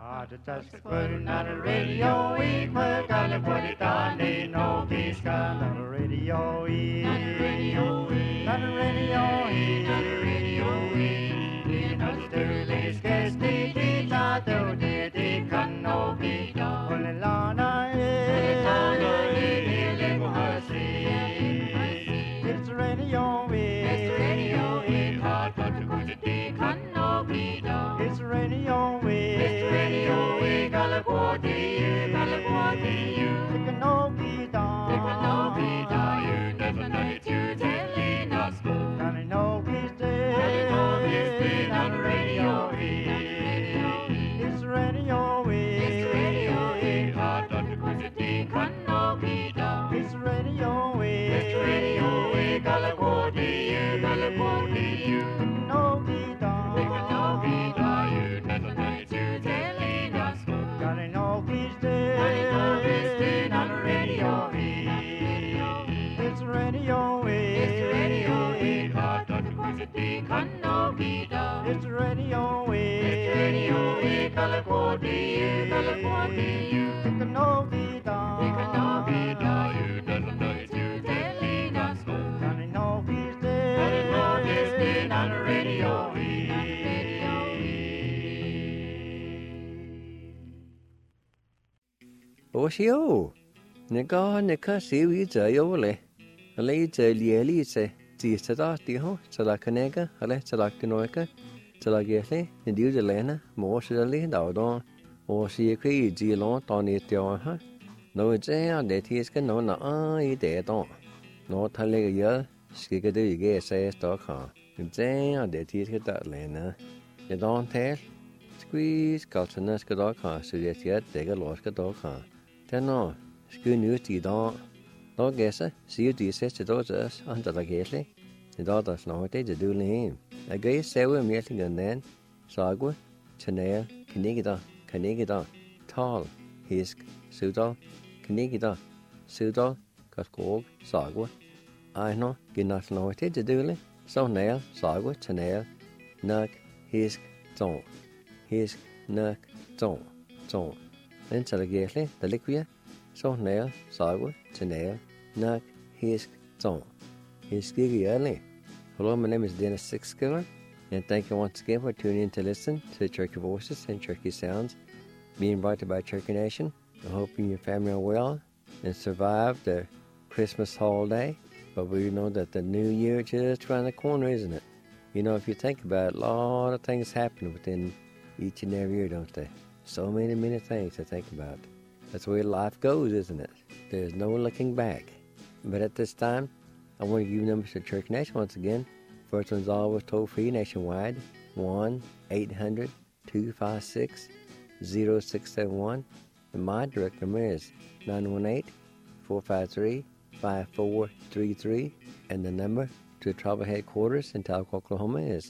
Just putting on the radio, we gotta put it on, ain't no peace on the radio, not the radio, not the radio, not the radio, not the sterling, guess they did not do, they can no be done. Only Lana, it's the radio, it's the radio, hard but to put it, they can no be done. It's the radio, Oshio, Nika Nika Siwi Jayole, a lay Jali say, Tada, Diho, Salakanega, Ale Salakanoika, Salagete, and do the Lena, more silly, Dowdon, or see a quay, Gilon, Tony Tionha. No, it's a that he is canon, I dead on. No telling a year, Skigadu, gay says Stockholm. It's a that he is that Lena. You don't tell. Squeeze, Calcinas Cadocca, so that yet take a lost Cadocca. Tenno, school news to don't. No guesser, see you do says to those us under the gately. The daughters know what they do him. A gay sewer meeting and then Sagwa, Chanel, Canigida, Tall, Hisk, Sudal, Canigida, Sudal, Cascog, Sagwa. I know, get not know what they do. So nail, Sagwa, Chanel, Nuck, Hisk, Zone. Hisk, Nuck, Zone. Then Salagately, the liquia, so nail, Sagwa, Chanel, Nuck, Hisk, Zone. Hisk early. Hello, my name is Dennis Sixskiller, and thank you once again for tuning in to listen to the Cherokee Voices and Cherokee Sounds being brought to you by Cherokee Nation. I hope you and your family are well and survived the Christmas holiday, but we know that the new year is just around the corner, isn't it? You know, if you think about it, a lot of things happen within each and every year, don't they? So many things to think about. That's the way life goes, isn't it? There's no looking back. But at this time, I want to give you numbers to Cherokee Nation once again. First one's always toll-free nationwide, 1-800-256-0671. And my direct number is 918-453-5433. And the number to the tribal headquarters in Talcott, Oklahoma is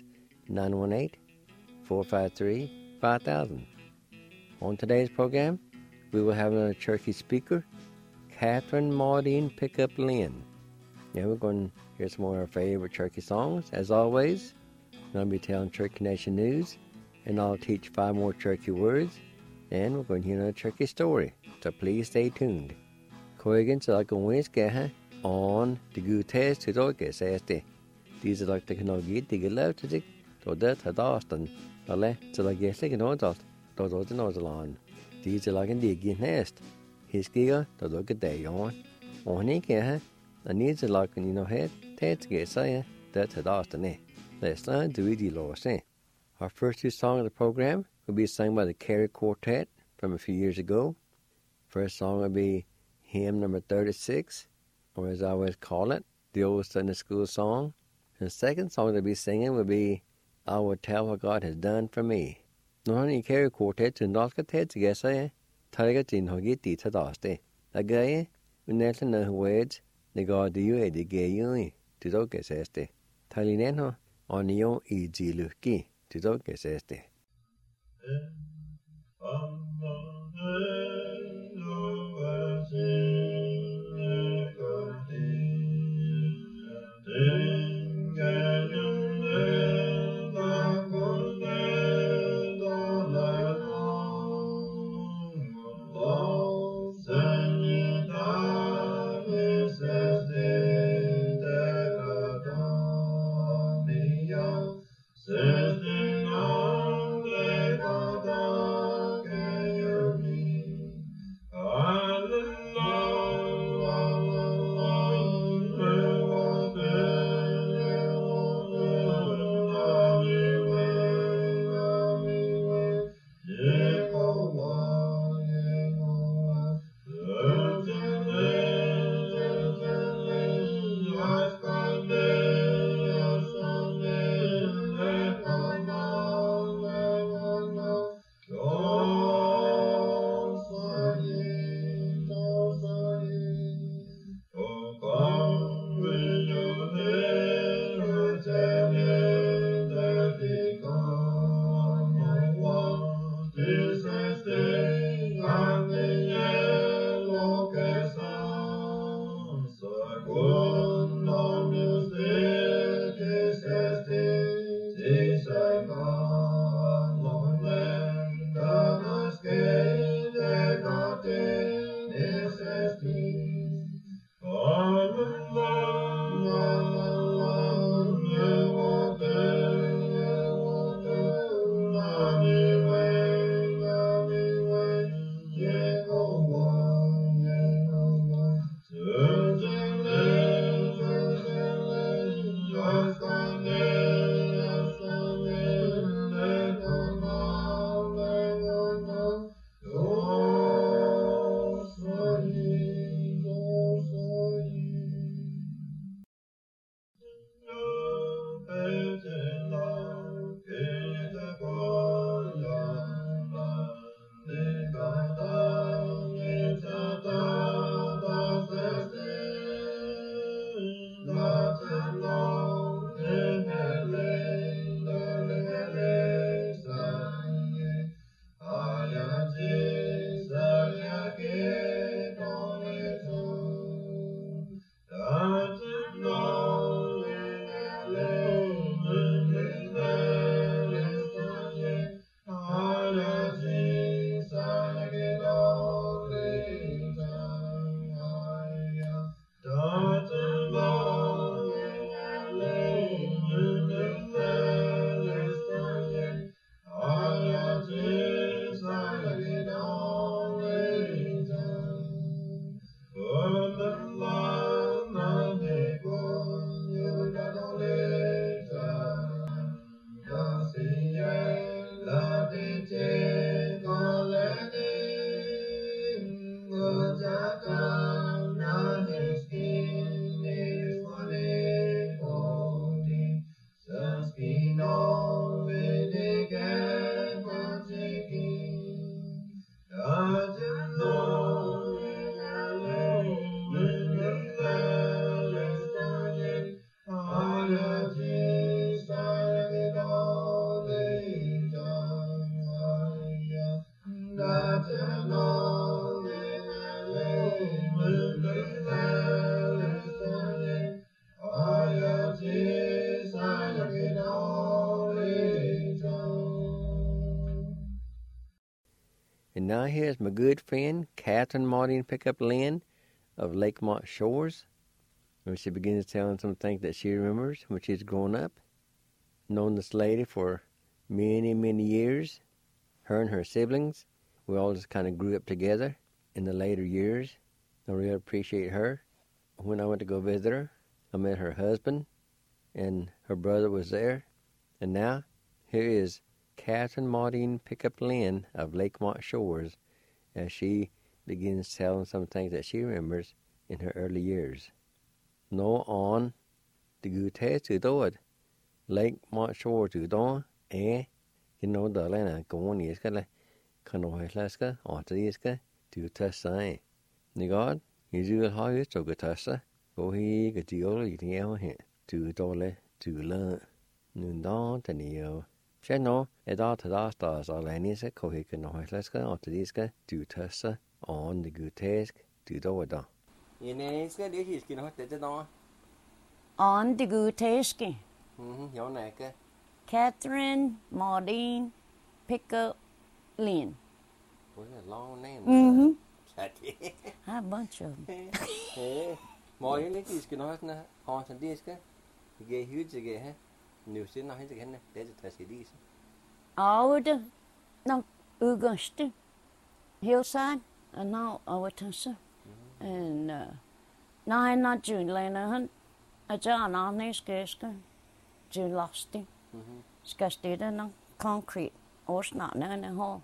918-453-5000. On today's program, we will have another Cherokee speaker, Catherine Maudine Pickup Lynn. Yeah, we're going to hear some more of our favorite Cherokee songs. As always, I'm going to be telling Cherokee Nation news, and I'll teach 5 more Cherokee words, and we're going to hear another Cherokee story. So please stay tuned. Koigan så like Wednesday on the good test to dog says these are like the can get the love to to that had Austin. Ale to like get like no dot to the Northern. These are like in the again nest. His giga to look at day on he can. I need to like head, Ted get say that had Austin. Let's learn to read the law say. Our first 2 songs of the program will be sung by the Carey Quartet from a few years ago. First song will be hymn number 36, or as I always call it, the old Sunday school song. And the second song they'll be singing will be I Will Tell What God Has Done For Me. No honey Carey Quartet to North Ted to get say, Target in Hoggy Dita Doste. A guy, we never know words. The God do you the gay you to dog este. Talineno on your easy lucky to dog este. And now here's my good friend, Catherine Maudine Pickup Lynn of Lakemont Shores, where she begins telling some things that she remembers when she's grown up. Known this lady for many, many years. Her and her siblings, we all just kind of grew up together in the later years. I really appreciate her. When I went to go visit her, I met her husband, and her brother was there. And now, here is Catherine Maudine Pickup Lynn of Lakemont Shores as she begins telling some things that she remembers in her early years. Nó on the gute to do it. Lakemont Shores to do it. You know the land go on is gonna Kanoislaska or Triska to Tessa. Nigod, he's you how you took a Tessa. Go he get the old eating here to Dole to learn. Nundon to Neo. Cheno, et out to the stars are Lanis, Kohik and Noislaska or Triska to Tessa on the Gutesk to do it. In a study, he's going to hit the door. On the Guteski. Your neck. Catherine Maudine Pickup Lynn. What a long name. A bunch of them. Maudine is going to have on the disc. You get huge again. New sin, I think again. There's a test. Oh, no, Augusta Hillside, and now our Tessa. And now I'm not June Lena. A John on this case, June lost him. Skasted on concrete, or not in the hall.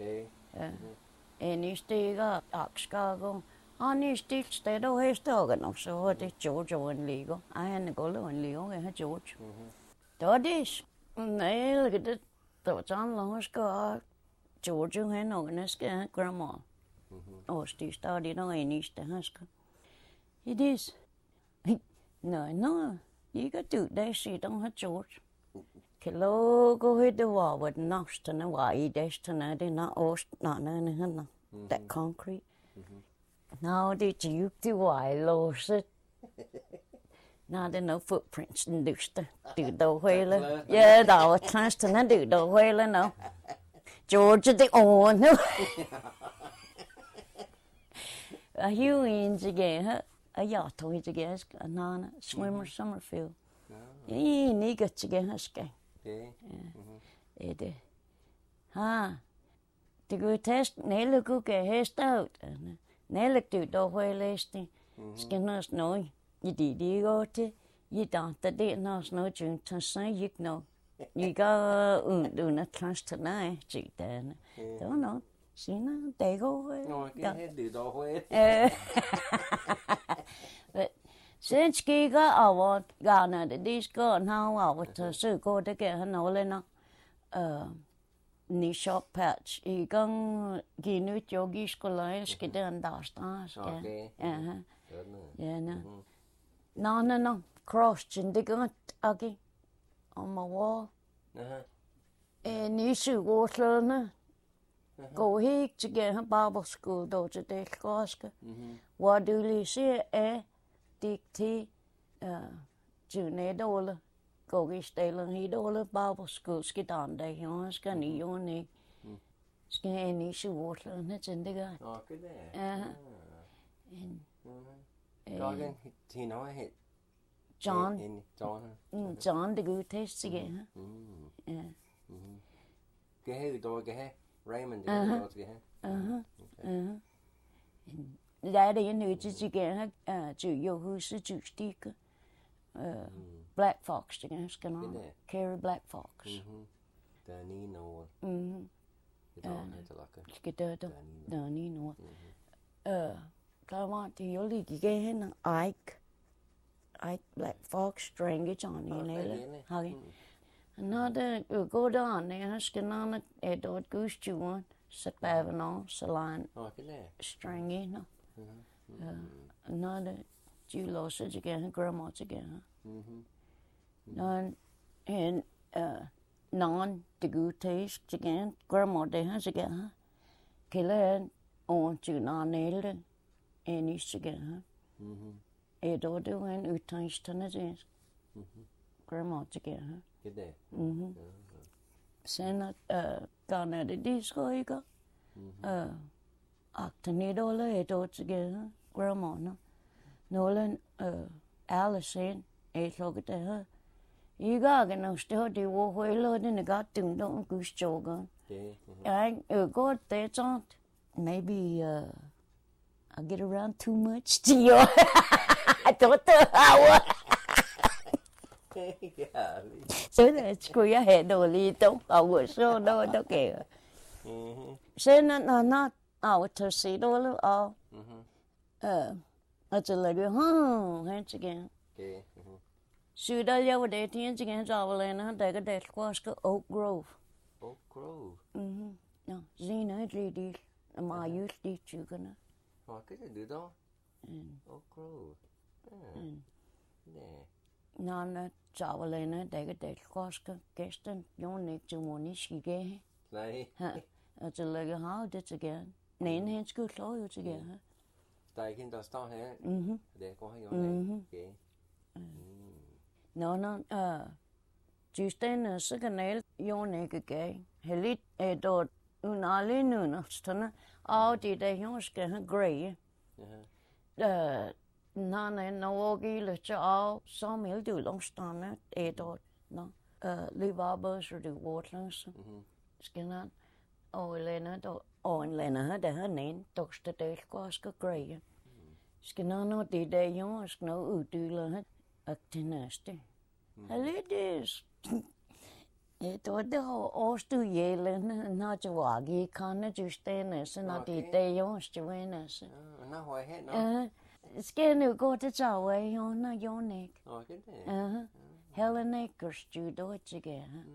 And he stayed up, Chicago. On his stitch, they don't have to so what is George and legal. I had to go to legal, I had George. This, they look at it, thoughts on long ago, George and no, and his grandma. Or still started on any Easter. It is. No, you got to do that, she don't have George. Kilo go hit the wall with knocks to the why dash tonight, not all not none that concrete. Now did you do why lose it? Now there no footprints in Duster. Do the whaler. Yeah, that was chance to not do the whaler no. George the on no. A Hugh Inns again, a yacht toys again, a nana, swimmer Summerfield. He got again, a sky. It ha. The good test, Nelly cook a haste out. Nelly to the whaler, skin us no. You did you go to you don't the day no snow June to say you know. You go do not trust tonight, cheat then. Don't know. See now, they go away. No, I can't do the way. But since he got our Ghana, the disco and how I would so go to get her no lena ni shop patch. He gone ginu yogi school get and stars. Okay. Yeah, no. No. Crossed in the gut again on my wall. And you should water. Go here to get her Bible school, though, to the Glasgow. What do you see? Dictate, June dollar. Go get Stalen, he dollar Bible school, skid on day, you know, scanny, your neck. Scan issue water, and it's in the gut. Oh, good there. Dogging, he know I hit. John. John, the good taste again. Yeah. Get dog, Raymond, get Daddy and you just again, to your who's a juice sticker. Black Fox again, Carry Black Fox. Danino. Get Danino. I want to your league again, Ike Black Fox, Strange Johnny, and Huggy. Another go down there, skin a dog goose to one, set Bavano, Saline, Strangy, no. Another Jew losses again, grandma's again. None and non the good taste again, grandma they has again. Killer on to non nailed and east again. A daughter when you touched on his grandma again. Get there. Sen gone at the disco, you got $8 a daughter again, grandma. Nolan Allison, a look at her. You got no still do walk away, Lord, and I got them don't goose jogging. I got that on. Maybe I get around too much to you. I thought the hour. So that's cool. I had no little. I was so no, okay. Say not our to see all all. That's a little, hands again. Should I ever date against our land? They got that squash Oak Grove. Oak Grove? No, Zena, lady, my youth teacher, gonna. Oh, I could do that. Oak Grove. None our land, they got that squash Gaston, your neck to Monishi gay. That's a little how that's again. Nine hands good loyal again. Stay in the star here. They're going No, Justin is a nail, your neck gay. Helit a dot, unali nunastana, all the day yours get gray. None and no ogi, let you all, some will do long stomach, a dot, no, leave arbors or do waterless. Skin out, oh, Lena, and Lena, her name, talks the day squash gray. Skin on no the day yours, no, do learn a tenacity. Ladies, it was the whole to yelling, not to waggy, can't you stand us, and not the day yours to win us. No, I had no. Skin you go to Zaway on your neck. Oh, good there. Helen Acres, you do it again.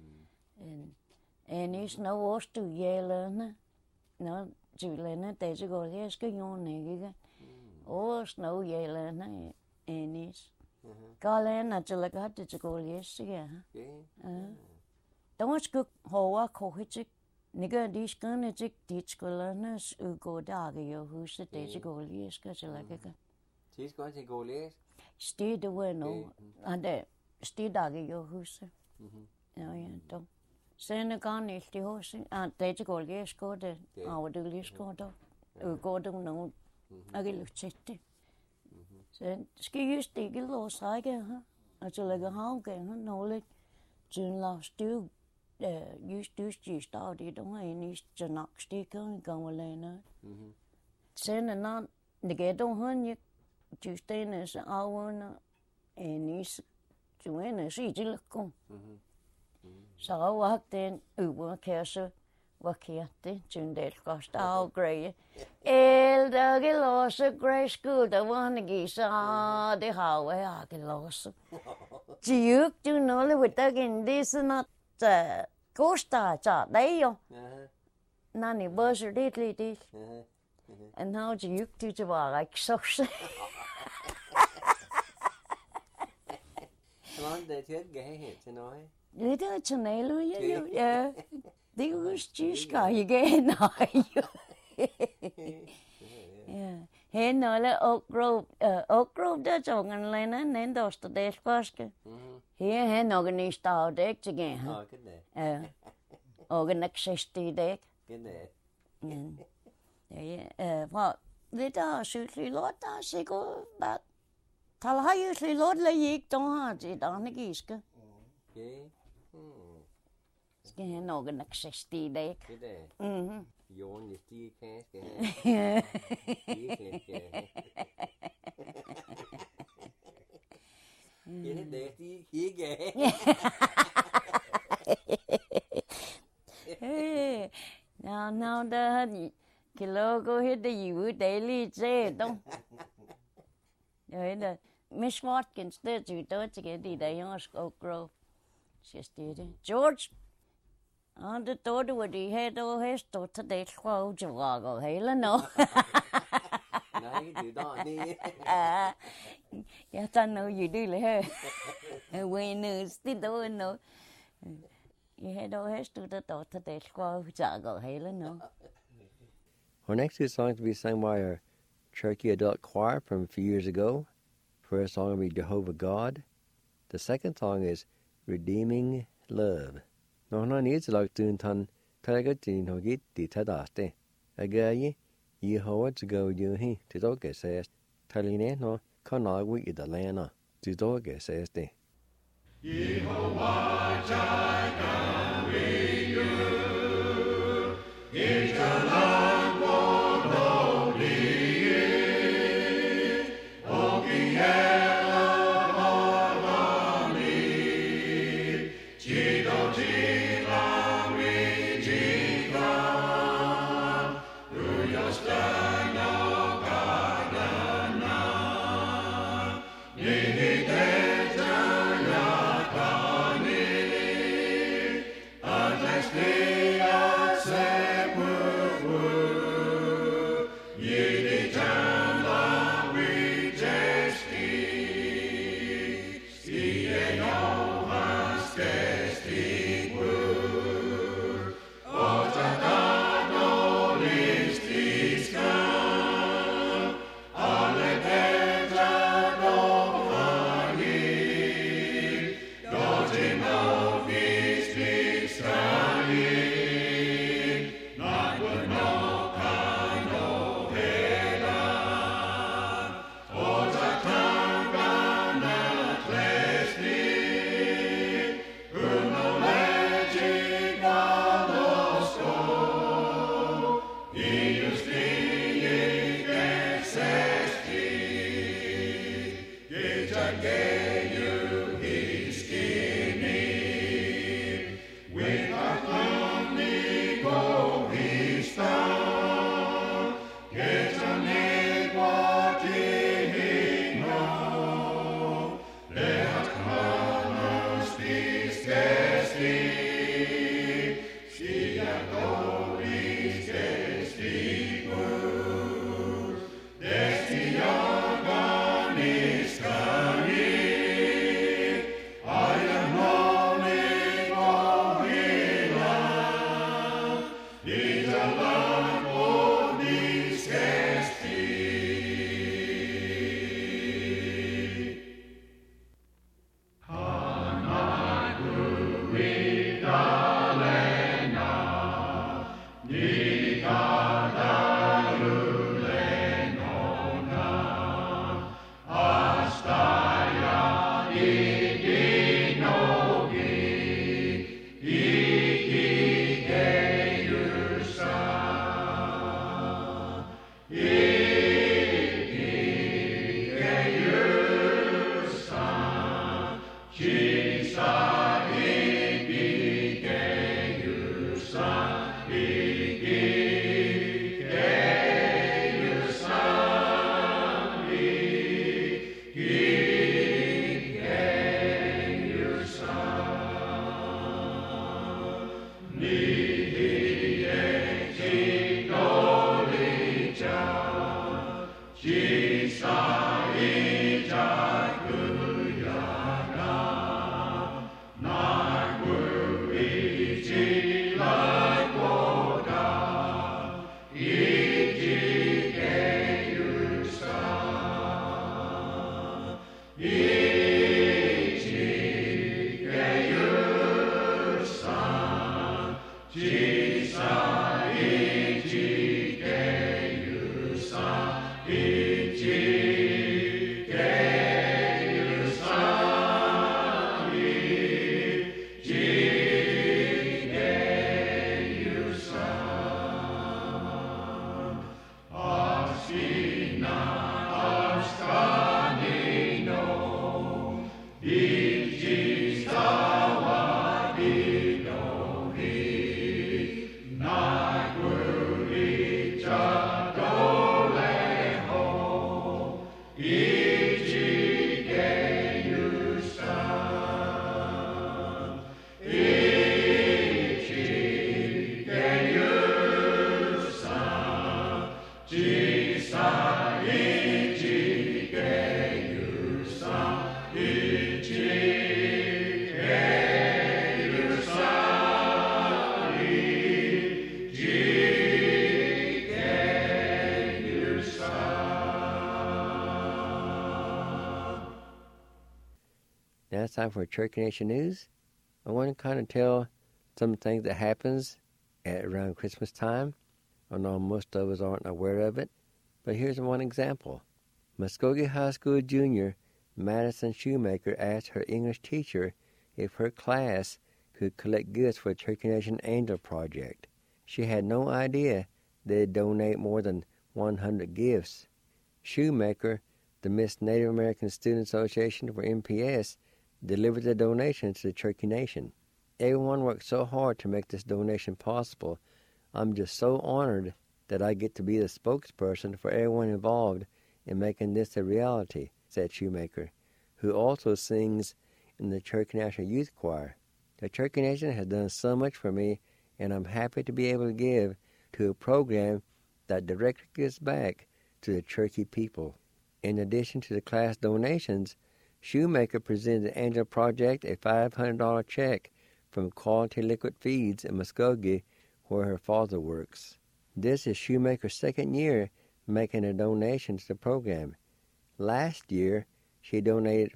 And it's no worse to yelling. No, Juliana, there's a go, yes, go your neck again. Oh, snow yelling, and it's. Galen at the lagat to go yesterday. Don't go hoa cohitic. Nigger dish gun a tick teach coloners who go dog you who's the day to go yes, because you like a Sidst godt til gå og læse. Sted det var nu. Det stedag i huset. Ja, då. Sen kan ikke det huset. Det er til gå læse godt det. Og det læse godt då. Går det nu. Jeg kan lytte til det. Så skal just ikke lov sige her. Og så lægger havgen her nogle Jun la stu just av det de har i Janakstikker i gamle Sen en det går de han just den så averne enis juene sig kom. Så var den uberkærse var kærte Jun del kost av greie. Der gelose grey school der var en gisa det har jeg gelose. Chiyuk du nole witagin this not costa cha đấy yo. Nani buzzer dit. And now chiyuk tu cha like so. Hvordan det til gav helt til noget? Det er til nælu ja. Det er jo stiska igen nej. Ja. Hen alle Oak Grove der jongen lena nen dosta det paske. Her hen organist av det til igen. Ja. Organist det. Ja. Hvad det der sygelig lort der sikkert hvad tal har jo lort la ikke der har det der giske. Okay. Skal hen organist det. Det. Jorden i stige kaske. Det stige kigge. Now the logo hit the you daily say don't. The Miss Watkins did you don't get the Oak Grove. She's did it. George. On the door with the head of his daughter, they close your wago, Hela no. No, you do not need. Yes, I know you do, her. And when you still don't know, you head of his daughter, they close your wago, Hela no. Our next two songs will be sung by our Cherokee Adult Choir from a few years ago. First song will be Jehovah God. The second song is Redeeming Love. Nó nói til lagt den tan taget din hogit di tadaste. Agaye I hoa to go you he to doge says taline no kanagwi I the lana to doge says de. Yehovah Jireh with you. It's the Lord God holy. Israel. Now it's time for Cherokee Nation News. I want to kind of tell some things that happens around Christmas time. I know most of us aren't aware of it, but here's one example. Muskogee High School junior Madison Shoemaker asked her English teacher if her class could collect gifts for the Cherokee Nation Angel Project. She had no idea they'd donate more than 100 gifts. Shoemaker, the Miss Native American Student Association for MPS, delivered the donation to the Cherokee Nation. Everyone worked so hard to make this donation possible. I'm just so honored that I get to be the spokesperson for everyone involved in making this a reality, said Shoemaker, who also sings in the Cherokee National Youth Choir. The Cherokee Nation has done so much for me, and I'm happy to be able to give to a program that directly gives back to the Cherokee people. In addition to the class donations, Shoemaker presented the Angel Project a $500 check from Quality Liquid Feeds in Muskogee, where her father works. This is Shoemaker's second year making a donation to the program. Last year, she donated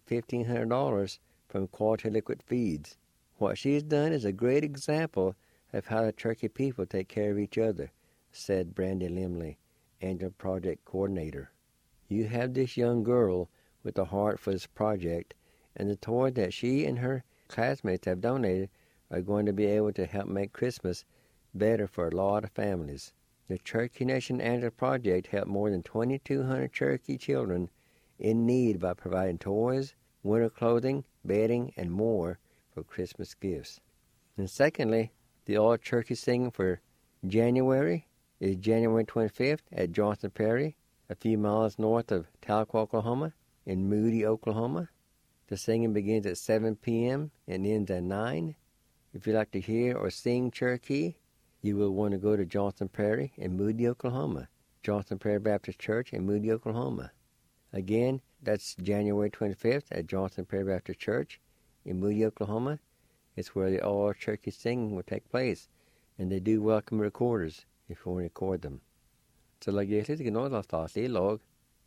$1,500 from Quality Liquid Feeds. What she's done is a great example of how the Cherokee people take care of each other, said Brandy Limley, Angel Project Coordinator. You have this young girl with a heart for this project, and the toys that she and her classmates have donated are going to be able to help make Christmas better for a lot of families. The Cherokee Nation Angel Project helped more than 2,200 Cherokee children in need by providing toys, winter clothing, bedding, and more for Christmas gifts. And secondly, the All Cherokee Singing for January is January 25th at Johnson Prairie, a few miles north of Tahlequah, Oklahoma, in Moody, Oklahoma. The singing begins at 7 p.m. and ends at 9. If you'd like to hear or sing Cherokee, you will want to go to Johnson Prairie in Moody, Oklahoma. Johnson Prairie Baptist Church in Moody, Oklahoma. Again, that's January 25th at Johnson Prairie Baptist Church in Moody, Oklahoma. It's where the All Cherokee Singing will take place, and they do welcome recorders if you want to record them. So like you said, you know the log.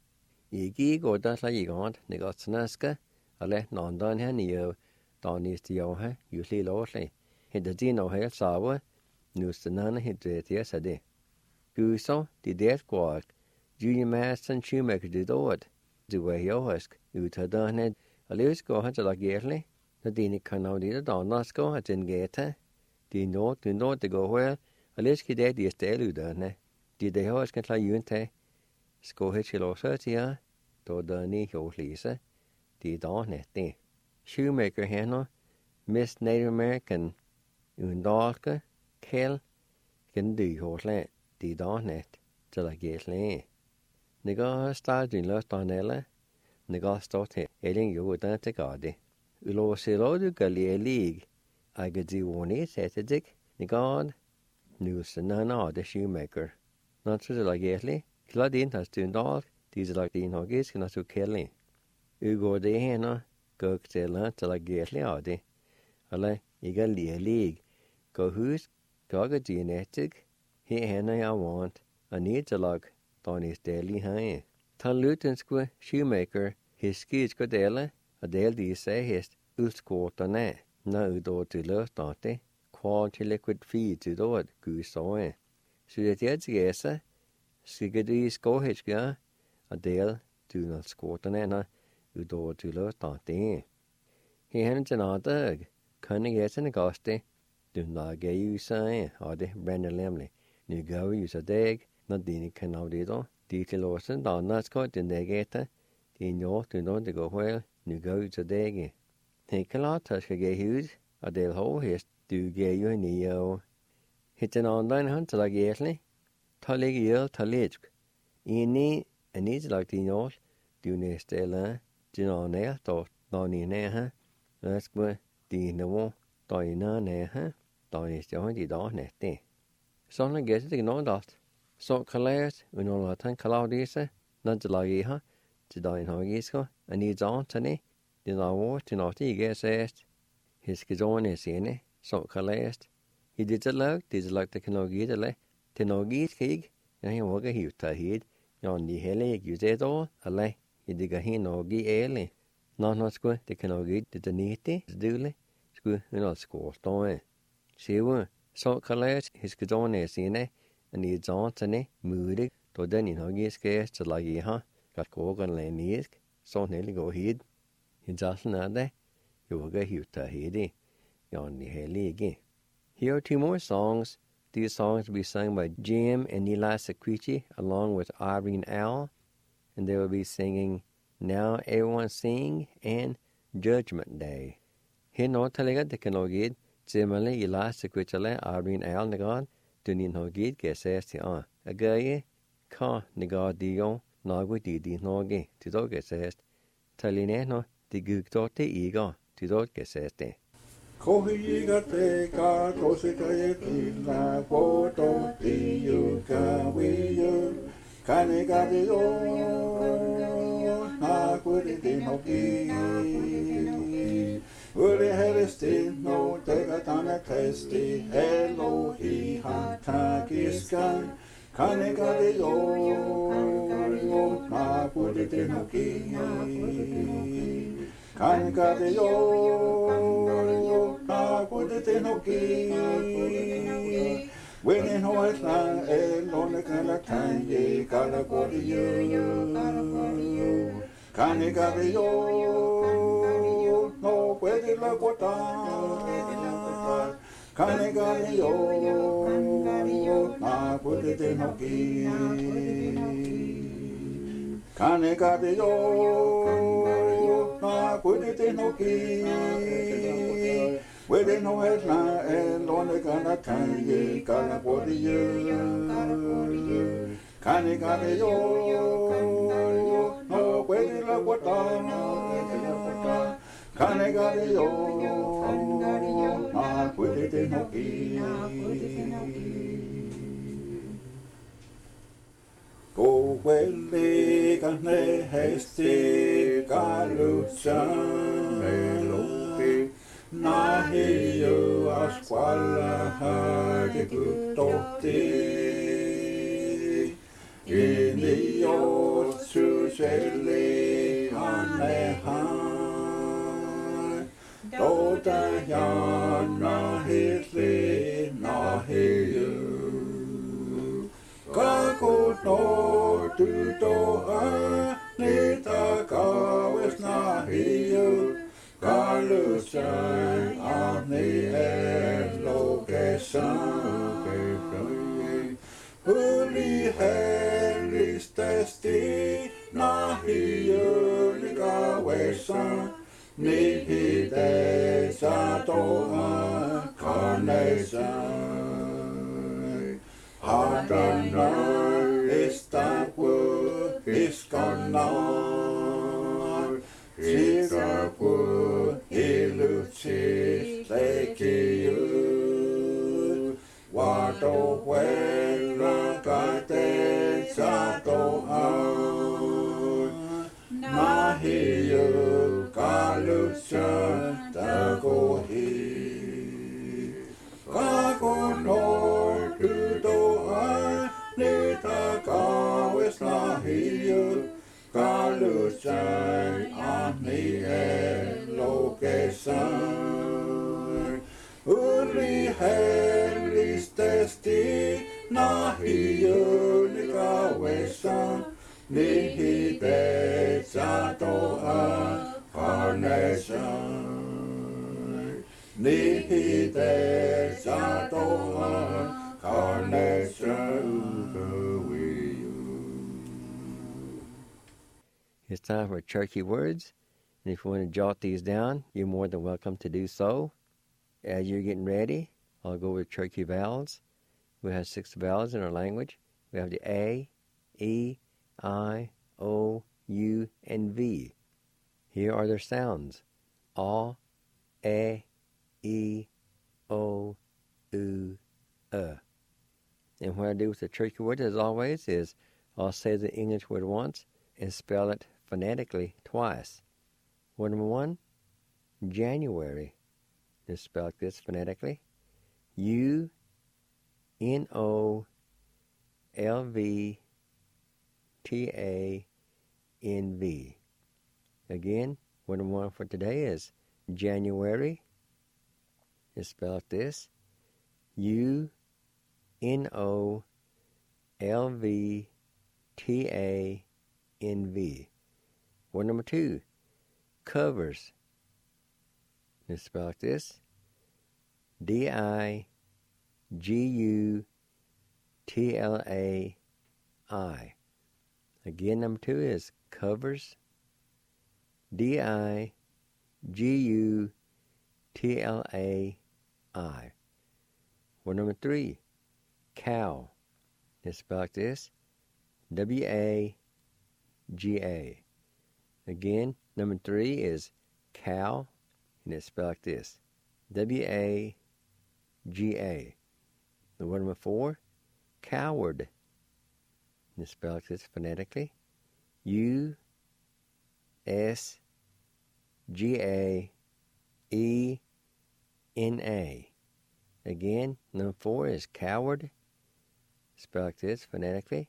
Igi go that like you want, they got snaska, a let non done hen don is the yoha, usually lawfully. Hit the dino hair sawa, news the nana hit the yesterday. Guso, the death quad, Junior Madison Shoemaker did it. The way yohask, ut had done it, a little go had like yearly, the dini canody don nasco had in geta. The note to go well, a little dead is the eludane. Did they always get like unte? Sko hit your losatia, to the knee your lisa, the dawn at thee. Shoemaker Hannah, Miss Native American, Undalka, Kel, Kan du håle de danet til å gjøre. Nega stadien løst han eller. Nega stått her. Elen jo den til gade. Ulo se du galie lig. Jeg de woni sette dig. Nega nusen han the shoemaker. Not så la gjøre. Kladin har stundal. Disse lag din hogis kan så kelle. Ugo det hena gok til å gjøre av det. Eller jeg galie lig. Gå hus gaga genetic. He hena jeg want. I need to log down his daily high. Tan lutenskue shoemaker, his skis go dele, a del de say his utskåtane, na udo til løstante, qual til liquid feed til dod, gusoe. Så det jæsa, sikkert de skåhitska, a del til na skåtane na udo til løstante. He henne til nadag, kan jeg jæsa negaste, du nage ju say, og det brænder lemlig. Nu gav ju så deg, når dine kan av det da. De til åsen, da annars går den deg etter. De njort, du nå det går vel, nu gav ju så deg. Det kan lade, at skal ge hud, og del hovhest, du gav jo en i år. Hitt en andre hånd til å gjøre, ta ligge gjør, ta lidsk. Inni, en idslag din njort, du næste eller, din andre, da ni nære, løskve, din nivå, da i nære, da i stjånd i dag næste. Sånn gæt det nå dast. Så kallet, under tan kalaudise, nadjalagiha, til dagen hagisko, en i zantane, din avår til nåt i gæsest. Hiskizone sine, så kallet. I dit lag det kan nogi det til nogi krig, jeg våger hiuta hid, jan de hele juset år, alle, i digga hin nogi eli. Nå sko, det kan nogi det niti, dule, sko under skålstående. Sivu, så kallet hiskizone sine, en i zantane, mulig, då den i nogi skæst til lagiha, gat gågen lenisk, så nelig gå hid. Hinsalsen det, yoga hiuta hidi, jan de hele. Here are two more songs. These songs will be sung by Jim and Eli Sequici along with Irene Owl, and they will be singing Now Everyone Sing and Judgment Day. Here no talega de kanogid, Jimale Eli Sequicale Irene Owl negad, dunin hogid gesesti a. Agaye, ka negad digo, nagwe di nogi, tidog gesest. Taline no, di gugdote iga, tidog gesesti. Kohiga teka tosika yetila poto tiyuka wiyo kaneka diyo na kuritino ki uli heristino teka tana testi Elohi hatakiska kaneka diyo na kuritino ki kaneka diyo Winning horse land, on the candy, color for you. Can you got yo? No, where did I go down? Can you got yo? I put it in a key. Can you got yo? I put it in a key. Within no headline and on the gonna tangy, gonna for the year. Can you got yo? No, where did I go down? Can you got yo? I put it in a key. Go well, they can hasty, Galuchan, Nahi yo asquala hage gutoti Ini yo suseli anehan Dota ya nahitli nahi yo Kaku no tuto nita kawis nahi yo Galuchan on the location. Holy Henry's testy, nahi unika wesan, nihi de satoa carnation. Stannar, istapu, iskanar, istapu, ilutsis, lekiu, wato huela kate sato nahiu kalucha takohi. Kakonor tutoa nita kawes nahiu kalusai ahni elokesan uli helis testi nahiu nikawesan nihite satoa kanesan nihite satoa kanesan kawiyu. It's time for Cherokee words, and if you want to jot these down, you're more than welcome to do so. As you're getting ready, I'll go with Cherokee vowels. We have 6 vowels in our language. We have the A, E, I, O, U, and V. Here are their sounds. A, E, E, O, U, And what I do with the Cherokee word, as always, is I'll say the English word once and spell it phonetically twice. Word number 1, January. Just spell like this phonetically. U-N-O-L-V-T-A-N-V. Again, word number 1 for today is January. Just spell like this. U-N-O-L-V-T-A-N-V. Word number 2, covers. Just spell like this. D-I-G-U-T-L-A-I. Again, number 2 is covers. D-I-G-U-T-L-A-I. Word number 3, cow. Just spell like this. W-A-G-A. Again, number 3 is cow, and it's spelled like this. W-A-G-A. The word number 4, coward. And it's spelled like this phonetically. U-S-G-A-E-N-A. Again, number 4 is coward. Spelled like this phonetically.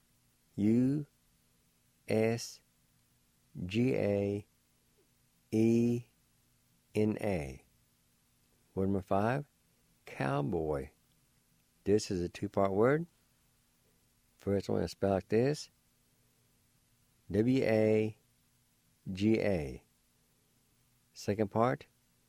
U-S-G-A-E-N-A. Word number 5, cowboy. This is a 2-part word. First one is spelled like this. W-A-G-A. Second part,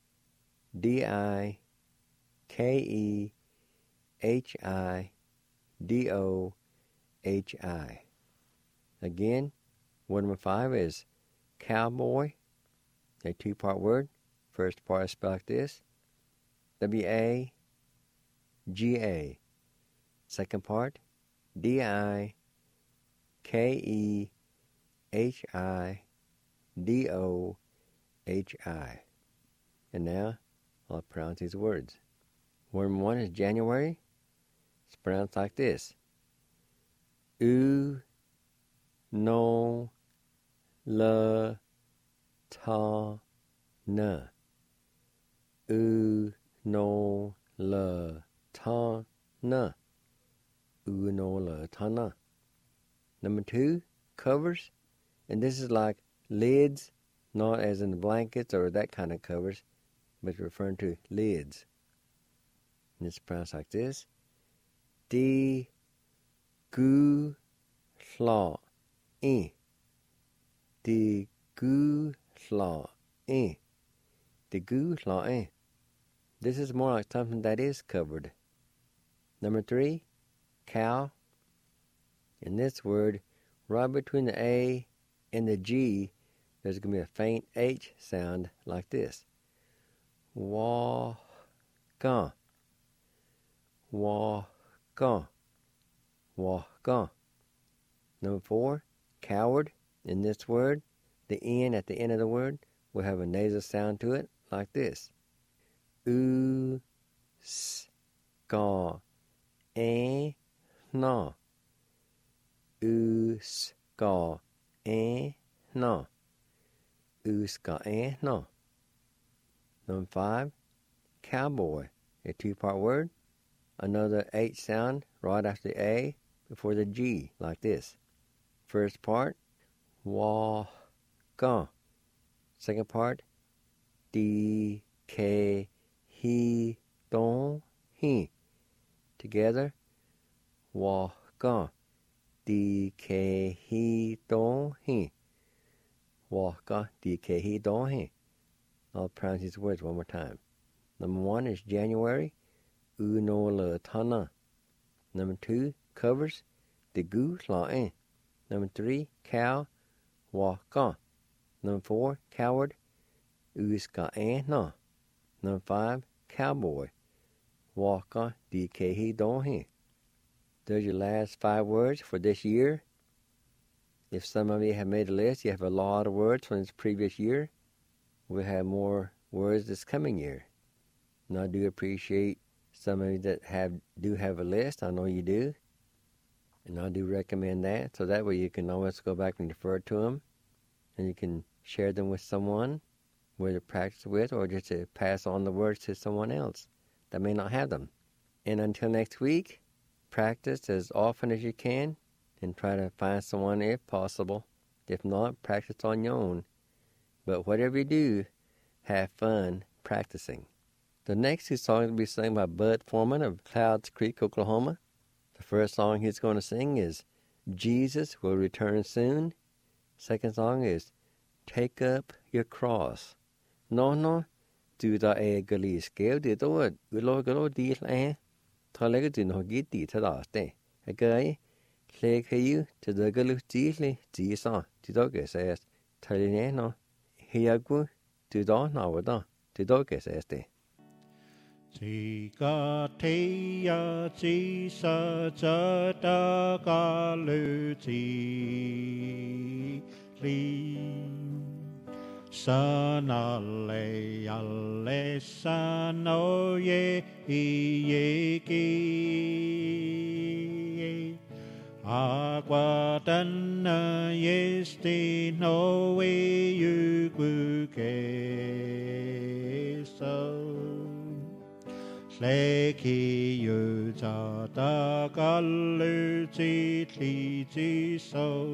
D-I-K-E-H-I-D-O-H-I. Again, word number 5 is cowboy, a 2-part word. First part is spelled like this. W-A-G-A. Second part, D-I-K-E-H-I-D-O-H-I. And now, I'll pronounce these words. Word number 1 is January. It's pronounced like this. U-no-la-ta-na. U-no-la-ta-na. U-no-la-ta-na. Number 2, covers. And this is like lids, not as in blankets or that kind of covers, but referring to lids. And it's pronounced like this. D-gu-hla-in. D-gu-hla-in. D-gu-hla-in. This is more like something that is covered. Number 3, cow. In this word, right between the A and the G, there's going to be a faint H sound like this. Wa-ka. Wa-ka. Waka. Number 4, coward. In this word, the N at the end of the word will have a nasal sound to it like this. U, S, Ka, E, Na. U, S, Ka, E, Na. U, S, Ka, E, Na. Number 5, cowboy. A 2-part word. Another H sound right after the A before the G, like this. First part, wa, ga. Second part, D, K, he, don, he. Together, wa, ga. D, K, he, don, he. Wa, ga, D, K, he, don, he. I'll pronounce these words one more time. Number 1 is January. No le tana. Number 2, covers. De gu la en. Number 3, cow. Wa ka. Number 4, coward. Ska en na. Number 5, cowboy. Wa ka di ke he don he. Those are your last 5 words for this year. If some of you have made a list, you have a lot of words from this previous year. We'll have more words this coming year. And I do appreciate some of you that do have a list. I know you do. And I do recommend that. So that way you can always go back and refer to them. And you can share them with someone, whether to practice with or just to pass on the words to someone else that may not have them. And until next week, practice as often as you can and try to find someone if possible. If not, practice on your own. But whatever you do, have fun practicing. The next 2 songs will be sung by Bud Foreman of Clouds Creek, Oklahoma. The first song he's going to sing is Jesus Will Return Soon. Second song is Take Up Your Cross. No, du da gali skrev det då, ulo di la, ta lega du no gitti ta da ste. Agai, leg you to the galu di sa, du doge says, taline no, hiagu, du da na wada, du doge says te. Chỉ có thấy chỉ sợ chớ ta có lưu chỉ li sa na le sa no ye ki agua tan yesti no we you ke so lê khi yu cha ta ca lư chi li chi sâu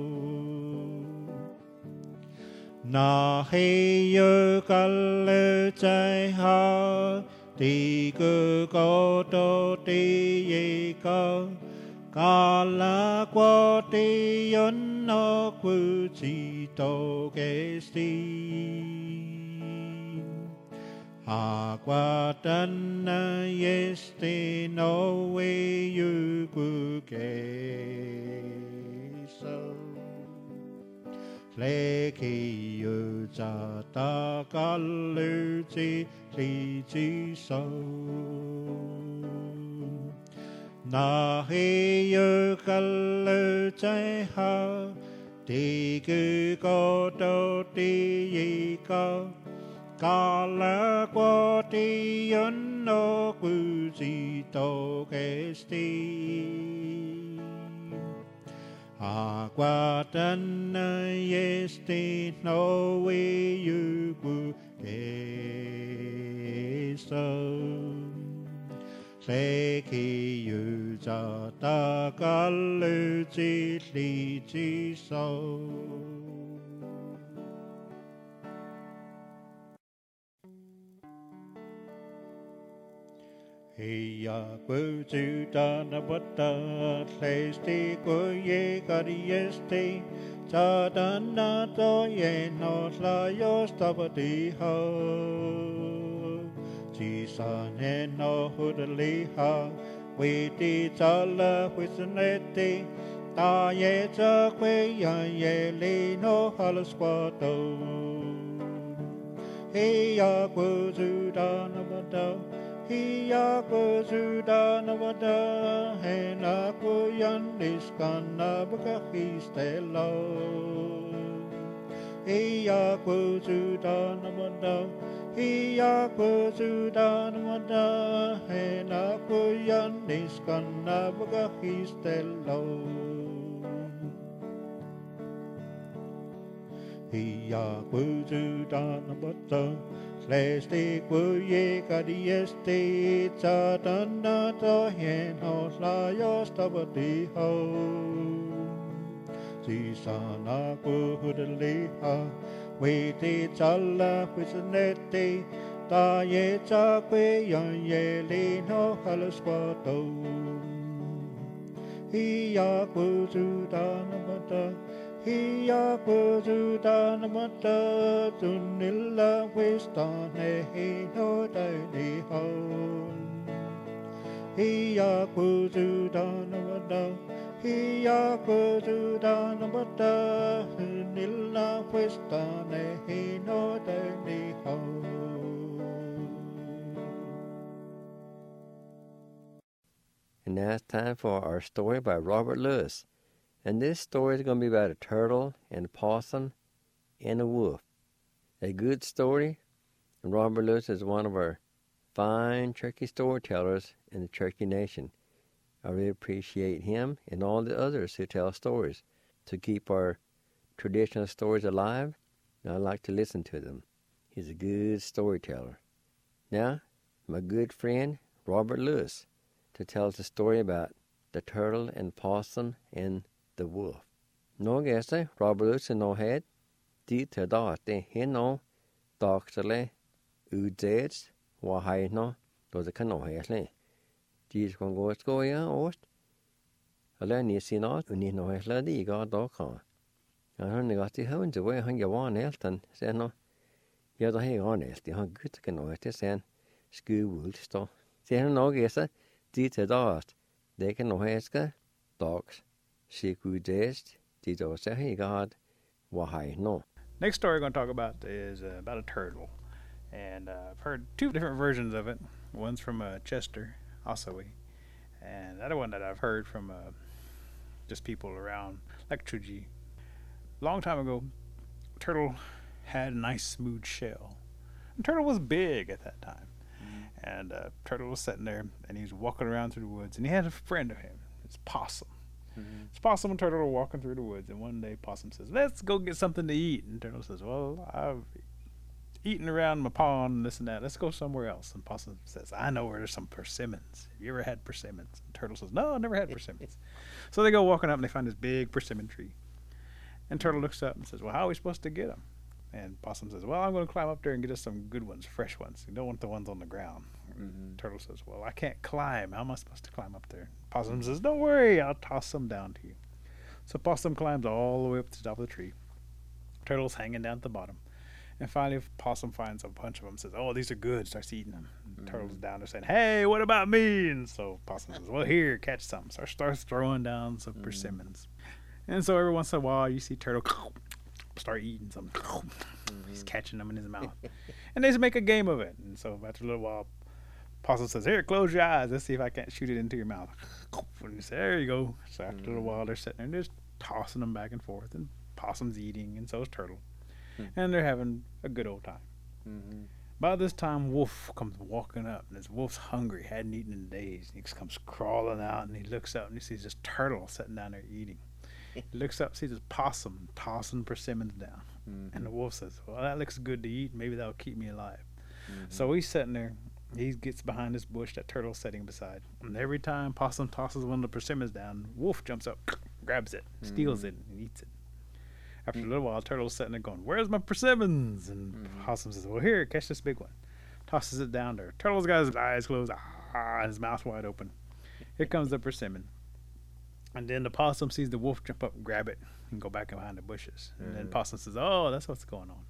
na hi yu ca lư chai ha ti cơ co tô ti ye ca la qua ti yun no ku chi tô ke sti agua tan yesti no we you ke so le ki yu cha ta ka lu chi li chi so na hi yu ka lu chai ha ti ku ko do ti yi ka ca la qua ti yun no ku chi to ke sti agua tan yesti no we you ku ke so se ki yu cha ta ka lu chi li chi so. Hiya ku tu da na bata lesti ku ye karieste cha da na to ye no la yo stabati ho chi sa ne no hudali ha we ti cha la wisneti ta ye cha kwe ya ye li no halasquato hiya ku tu da na bata Hiya ku su da na wa da he hena kuyan iskana bakahistelo. Iya kuzudana Iya kuzudana hena kuyan iskana bakahistelo. Iya kuzudana Sleste kuye kadieste tadana tohen hosla yostabati ho. Sisana kuhudaliha wete chala pisanete ta ye chakwe yon ye le no halasquato. Iya kuzudana mata Iya kuzudana mata tunilla westane no daily home. Iya kuzudana mata Iya kuzudana mata tunilla westane no daily home. And now it's time for our story by Robert Lewis. And this story is going to be about a turtle and a possum and a wolf. A good story, and Robert Lewis is one of our fine Cherokee storytellers in the Cherokee Nation. I really appreciate him and all the others who tell stories to keep our traditional stories alive, and I like to listen to them. He's a good storyteller. Now, my good friend Robert Lewis to tell us a story about the turtle and possum and the wolf. Nå gæste Robert Lewis nå had de til date heno doktale udzeds wa haino do the kano hasle. Dis kon go skoya ost. Ala ni sinat uni no hasle di ga do ka. Han got the hound away han yawan eltan sen no. Ja da he on elti han gut kan no det sen skuld stå. Sen nå gæste de til date de kan no haska dogs. Next story we're going to talk about is about a turtle. And I've heard two different versions of it. One's from Chester, Ossawi. And the other one that I've heard from just people around, like Chuji. Long time ago, turtle had a nice smooth shell. And turtle was big at that time. And turtle was sitting there, and he was walking around through the woods. And he had a friend of him. It's Possum. It's Possum and Turtle are walking through the woods, and one day Possum says, "Let's go get something to eat." And Turtle says, "Well, I've eaten around my pond and this and that. Let's go somewhere else." And Possum says, "I know where there's some persimmons. Have you ever had persimmons?" And Turtle says, "No, I never had persimmons." So they go walking up, and they find this big persimmon tree. And Turtle looks up and says, "Well, how are we supposed to get them?" And Possum says, "Well, I'm going to climb up there and get us some good ones, fresh ones. You don't want the ones on the ground." Turtle says, "Well, I can't climb. How am I supposed to climb up there?" Possum says, "Don't worry, I'll toss some down to you." So Possum climbs all the way up to the top of the tree. Turtle's hanging down at the bottom. And finally, Possum finds a bunch of them and says, "Oh, these are good," starts eating them. And Turtle's down there saying, "Hey, what about me?" And so Possum says, "Well, here, catch some." So starts throwing down some persimmons. And so every once in a while, you see Turtle start eating some. He's catching them in his mouth. And they just make a game of it. And so after a little while, Possum says, "Here, close your eyes. Let's see if I can't shoot it into your mouth." And you say, "There you go." So after a little while, they're sitting there and just tossing them back and forth. And Possum's eating, and so is Turtle. And they're having a good old time. By this time, Wolf comes walking up. And this Wolf's hungry, hadn't eaten in days. And he comes crawling out, and he looks up, and he sees this Turtle sitting down there eating. He looks up, sees this Possum tossing persimmons down. And the Wolf says, "Well, that looks good to eat. Maybe that'll keep me alive." So he's sitting there. He gets behind this bush that Turtle's sitting beside. And every time Possum tosses one of the persimmons down, Wolf jumps up, grabs it, steals it, and eats it. After a little while, Turtle's sitting there going, "Where's my persimmons?" And Possum says, "Well, here, catch this big one." Tosses it down there. Turtle's got his eyes closed, and his mouth wide open. Here comes the persimmon. And then the Possum sees the Wolf jump up and grab it and go back behind the bushes. And then Possum says, "Oh, that's what's going on."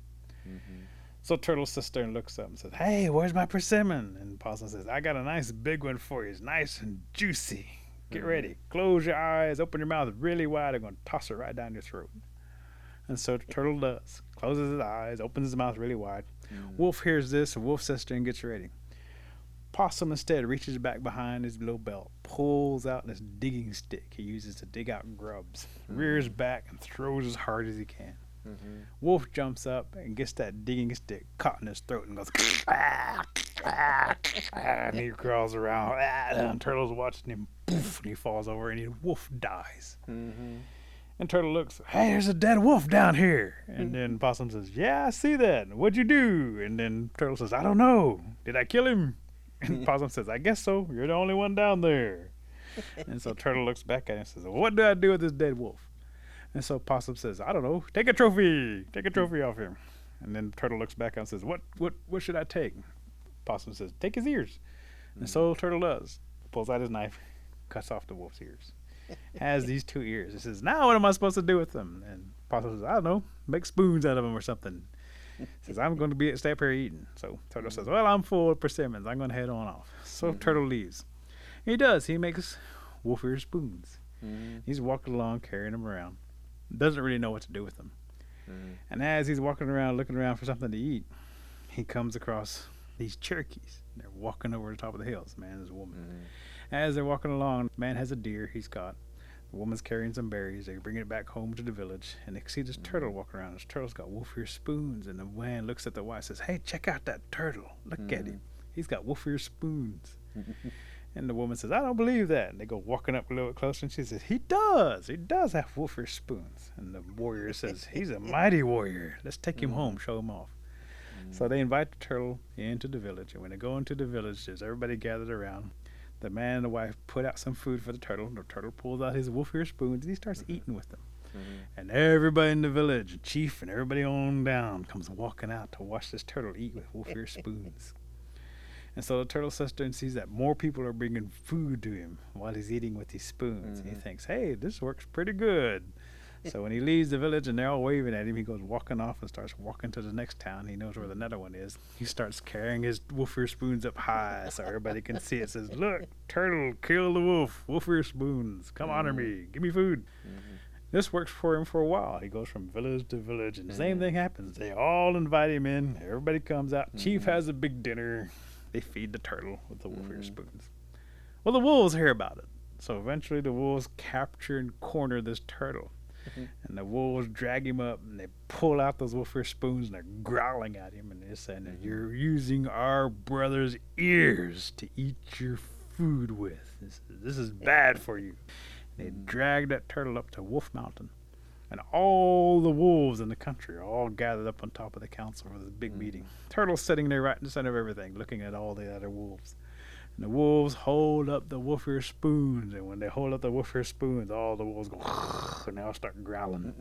So Turtle sits there and looks up and says, "Hey, where's my persimmon?" And Possum says, "I got a nice big one for you. It's nice and juicy. Get ready. Close your eyes. Open your mouth really wide. I'm going to toss it right down your throat." And so Turtle does. Closes his eyes, opens his mouth really wide. Wolf hears this, and Wolf sits there and gets ready. Possum instead reaches back behind his little belt, pulls out this digging stick he uses to dig out grubs, rears back and throws as hard as he can. Wolf jumps up and gets that digging stick caught in his throat and goes, and he crawls around, and Turtle's watching him, poof, and he falls over and the wolf dies. And Turtle looks, hey, there's a dead wolf down here. And then Possum says, yeah, I see that. What'd you do? And then Turtle says, I don't know. Did I kill him? And Possum says, I guess so. You're the only one down there. And so Turtle looks back at him and says, what do I do with this dead wolf? And so Possum says, I don't know. Take a trophy. Take a trophy off him. And then Turtle looks back and says, what should I take? Possum says, take his ears. And so Turtle does. Pulls out his knife, cuts off the wolf's ears. Has these 2 ears. He says, now what am I supposed to do with them? And Possum says, I don't know. Make spoons out of them or something. Says, I'm going to stay up here eating. So Turtle says, well, I'm full of persimmons. I'm going to head on off. So Turtle leaves. He does. He makes wolf ear spoons. He's walking along, carrying them around. Doesn't really know what to do with them. And as he's walking around, looking around for something to eat, he comes across these Cherokees. They're walking over the top of the hills, man and a woman. As they're walking along, the man has a deer he's caught. The woman's carrying some berries. They're bringing it back home to the village. And they see this turtle walking around. This turtle's got wolf ear spoons. And the man looks at the wife and says, hey, check out that turtle. Look at him. He's got wolf ear spoons. And the woman says, I don't believe that. And they go walking up a little bit closer. And she says, he does. He does have wolf ear spoons. And the warrior says, he's a mighty warrior. Let's take him home, show him off. So they invite the turtle into the village. And when they go into the village, there's everybody gathered around. The man and the wife put out some food for the turtle. The turtle pulls out his wolf ear spoons and he starts eating with them. And everybody in the village, the chief and everybody on down, comes walking out to watch this turtle eat with wolf ear spoons. And so the turtle sits there and sees that more people are bringing food to him while he's eating with these spoons. And he thinks, hey, this works pretty good. So when he leaves the village and they're all waving at him, he goes walking off and starts walking to the next town. He knows where the another one is. He starts carrying his wolf ear spoons up high so everybody can see it. Says, look, turtle, kill the wolf, wolf ear spoons. Come honor me. Give me food. This works for him for a while. He goes from village to village, and the same thing happens. They all invite him in. Everybody comes out. Chief has a big dinner. They feed the turtle with the wolf ear spoons. Well, the wolves hear about it. So eventually the wolves capture and corner this turtle. And the wolves drag him up and they pull out those wolf ear spoons and they're growling at him and they're saying that you're using our brother's ears to eat your food with. This is bad for you. And they drag that turtle up to Wolf Mountain. And all the wolves in the country are all gathered up on top of the council for this big meeting. Turtle's sitting there right in the center of everything, looking at all the other wolves. And the wolves hold up the wolf ear spoons, and when they hold up the wolf ear spoons, all the wolves go, and they all start growling.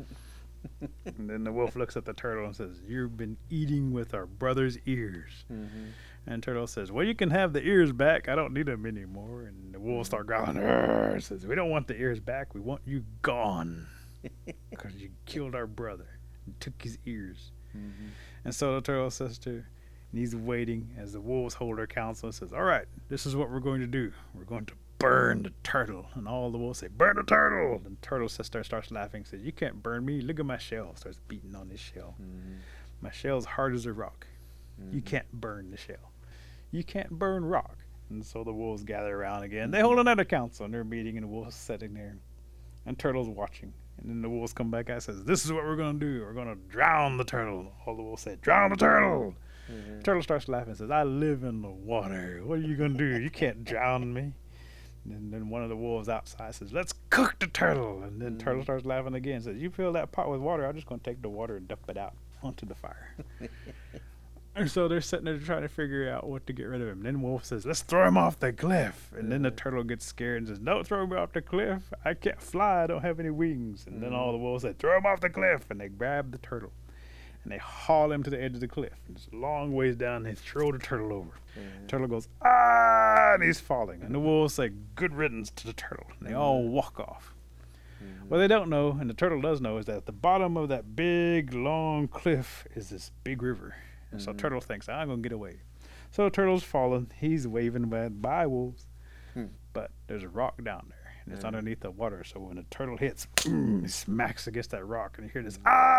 And then the wolf looks at the turtle and says, you've been eating with our brother's ears. And turtle says, well, you can have the ears back. I don't need them anymore. And the wolves start growling. Says, we don't want the ears back. We want you gone because you killed our brother and took his ears. And so the turtle says to and he's waiting as the wolves hold their council and says, all right, this is what we're going to do. We're going to burn the turtle. And all the wolves say, burn the turtle. And the turtle sister starts laughing and says, you can't burn me. Look at my shell. Starts beating on his shell. My shell's hard as a rock. You can't burn the shell. You can't burn rock. And so the wolves gather around again. They hold another council and they're meeting and the wolves sitting there. And turtle's watching. And then the wolves come back out and says, this is what we're going to do. We're going to drown the turtle. All the wolves say, drown the turtle. Turtle starts laughing and says, I live in the water. What are you going to do? You can't drown me. And then one of the wolves outside says, let's cook the turtle. And then Turtle starts laughing again and says, you fill that pot with water, I'm just going to take the water and dump it out onto the fire. And so they're sitting there trying to figure out what to get rid of him. Then Wolf says, let's throw him off the cliff. And then the turtle gets scared and says, don't throw me off the cliff. I can't fly. I don't have any wings. And then all the wolves say, throw him off the cliff. And they grab the turtle. And they haul him to the edge of the cliff. And it's a long ways down. And they throw the turtle over. The turtle goes, ah, and he's falling. And the wolves say, good riddance to the turtle. And they all walk off. What they don't know, and the turtle does know, is that at the bottom of that big, long cliff is this big river. And so Turtle thinks, I'm going to get away. So the turtle's falling. He's waving by wolves. But there's a rock down there. And it's underneath the water. So when the turtle hits, he smacks against that rock. And you hear this,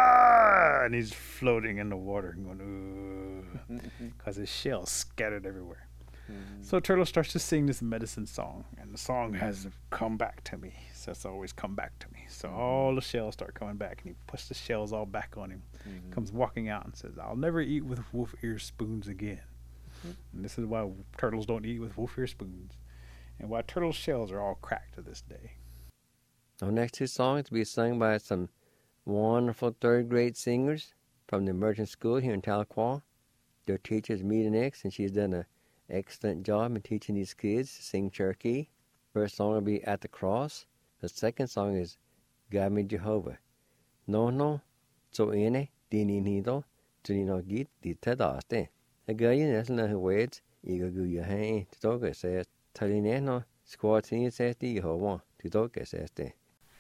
ah! And he's floating in the water. Going, because his shell's scattered everywhere. So Turtle starts to sing this medicine song, and the song has come back to me. So it's always come back to me. So all the shells start coming back, and he puts the shells all back on him. Comes walking out and says, "I'll never eat with wolf ear spoons again." And this is why turtles don't eat with wolf ear spoons, and why turtle shells are all cracked to this day. Our next two songs will be sung by some wonderful third-grade singers from the Merchant School here in Tahlequah. Their teacher is Meta Nix, and she's done an excellent job in teaching these kids to sing Cherokee. First song will be At the Cross. The second song is God Me Jehovah. No, so ene, dini nido, tunino git, di tadaste. A gayan esna who waits, ego gu yahain, to toga says, talineno, squatini says the Jehovah, to toga says the.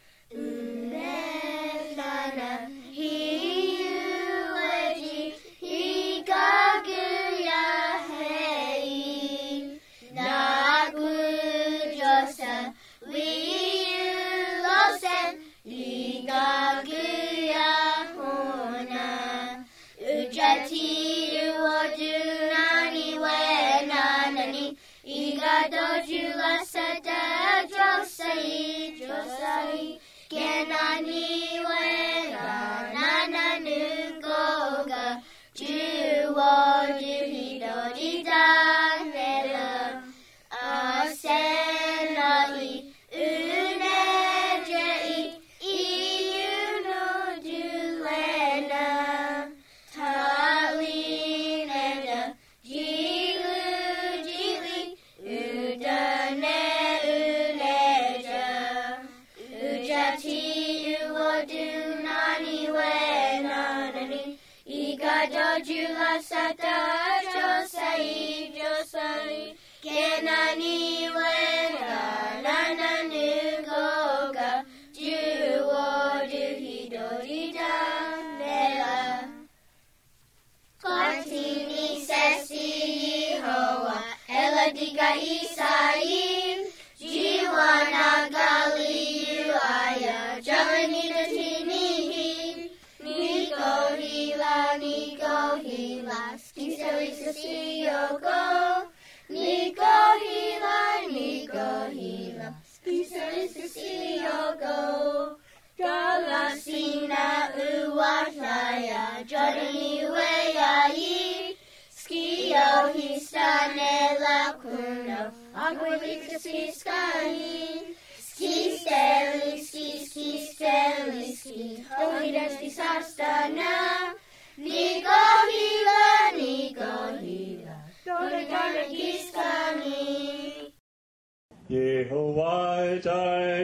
Yehovah Jireh,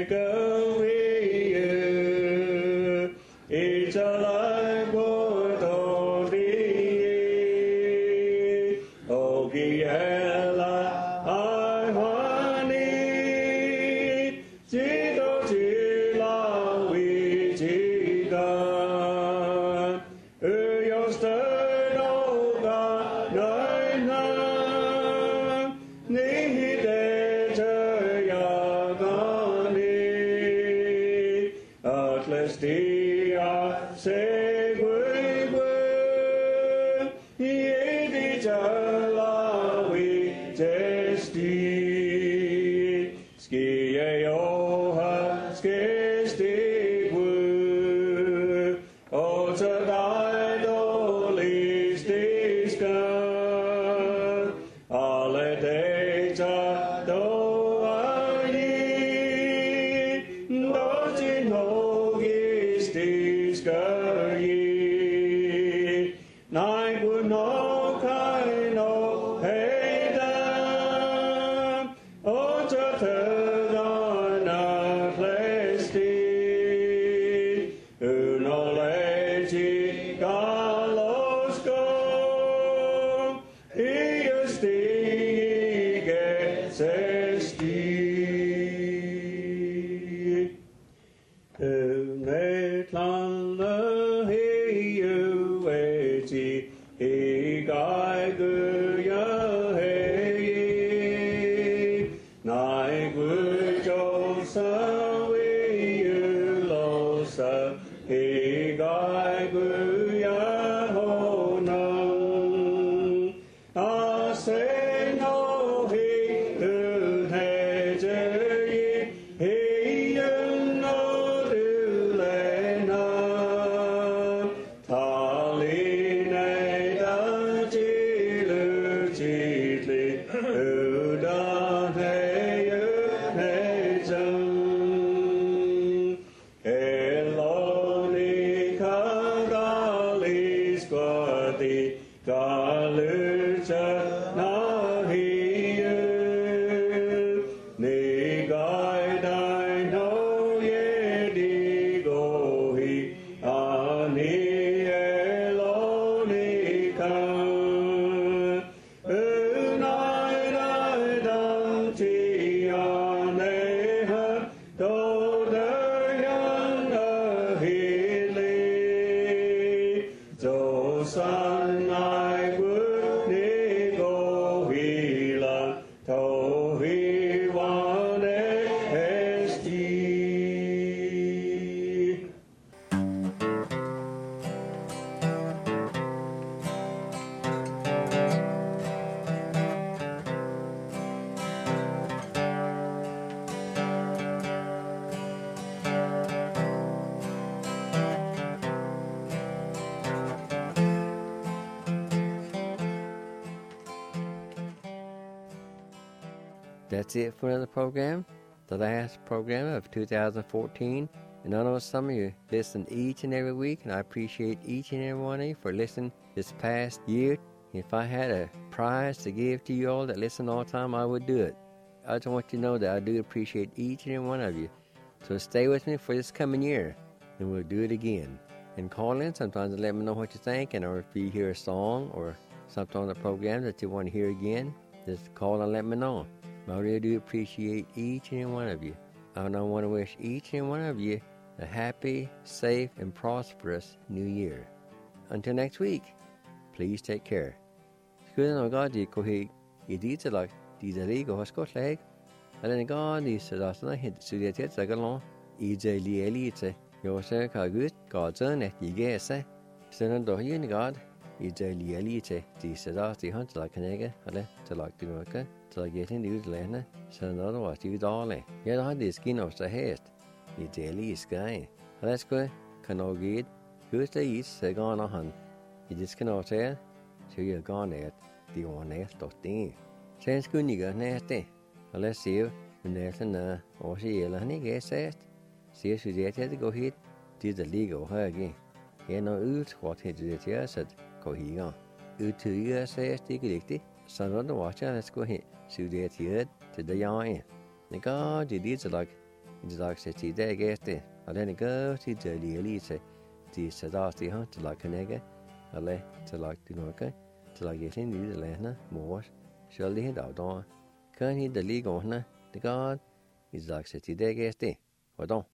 it's a life for thee. Oh, Giela, I want it. Jido Jila, we jigan. Your stern, oh God, say no. That's it for another program, the last program of 2014. And I know some of you listen each and every week, and I appreciate each and every one of you for listening this past year. If I had a prize to give to you all that listen all the time, I would do it. I just want you to know that I do appreciate each and every one of you. So stay with me for this coming year, and we'll do it again. And call in sometimes and let me know what you think, and or if you hear a song or something on the program that you want to hear again, just call and let me know. I really do appreciate each and every one of you. And I want to wish each and every one of you a happy, safe, and prosperous new year. Until next week, please take care. Skøden og godt, I går helt i dit til lagt, de der ligger hos godt lag. Og den går, de sætter sådan noget helt studiet til at gå I det lige til. Jo, så kan Gud gå sådan, at I gør sig. Sådan dog hele godt, I det lige til. De sætter de hånd til at knække, eller til at lagt det noget, til at give hende ud til landet. Sådan noget, der var styrt dårligt. Jeg har det skin også så hest. I det lige skræg. Og der skal kan nok give Gud der is, så går når han. I det skal nok tage, så jeg går ned. Det var næst og det. Sen skulle jeg gøre næste. Og lad os se, men næsten er også gælder han ikke sæst. Ser så det at det går hit. Det der ligger og højre. Jeg når udtrådt helt det til at sætte går hikker. Udtyder sæst ikke rigtigt. Så når du også at skulle hen, så det til det jeg er. Det går det lige til lag. Det lag sig til det gæste. Og den går til det lige til. De sætter de hånd til lag knække. Eller til lag det noget. Til lag jeg sin lille lande mors. Så lige helt afdår. Kan hende der ligger under. Det går. Det lag sig til det gæste. Hvordan?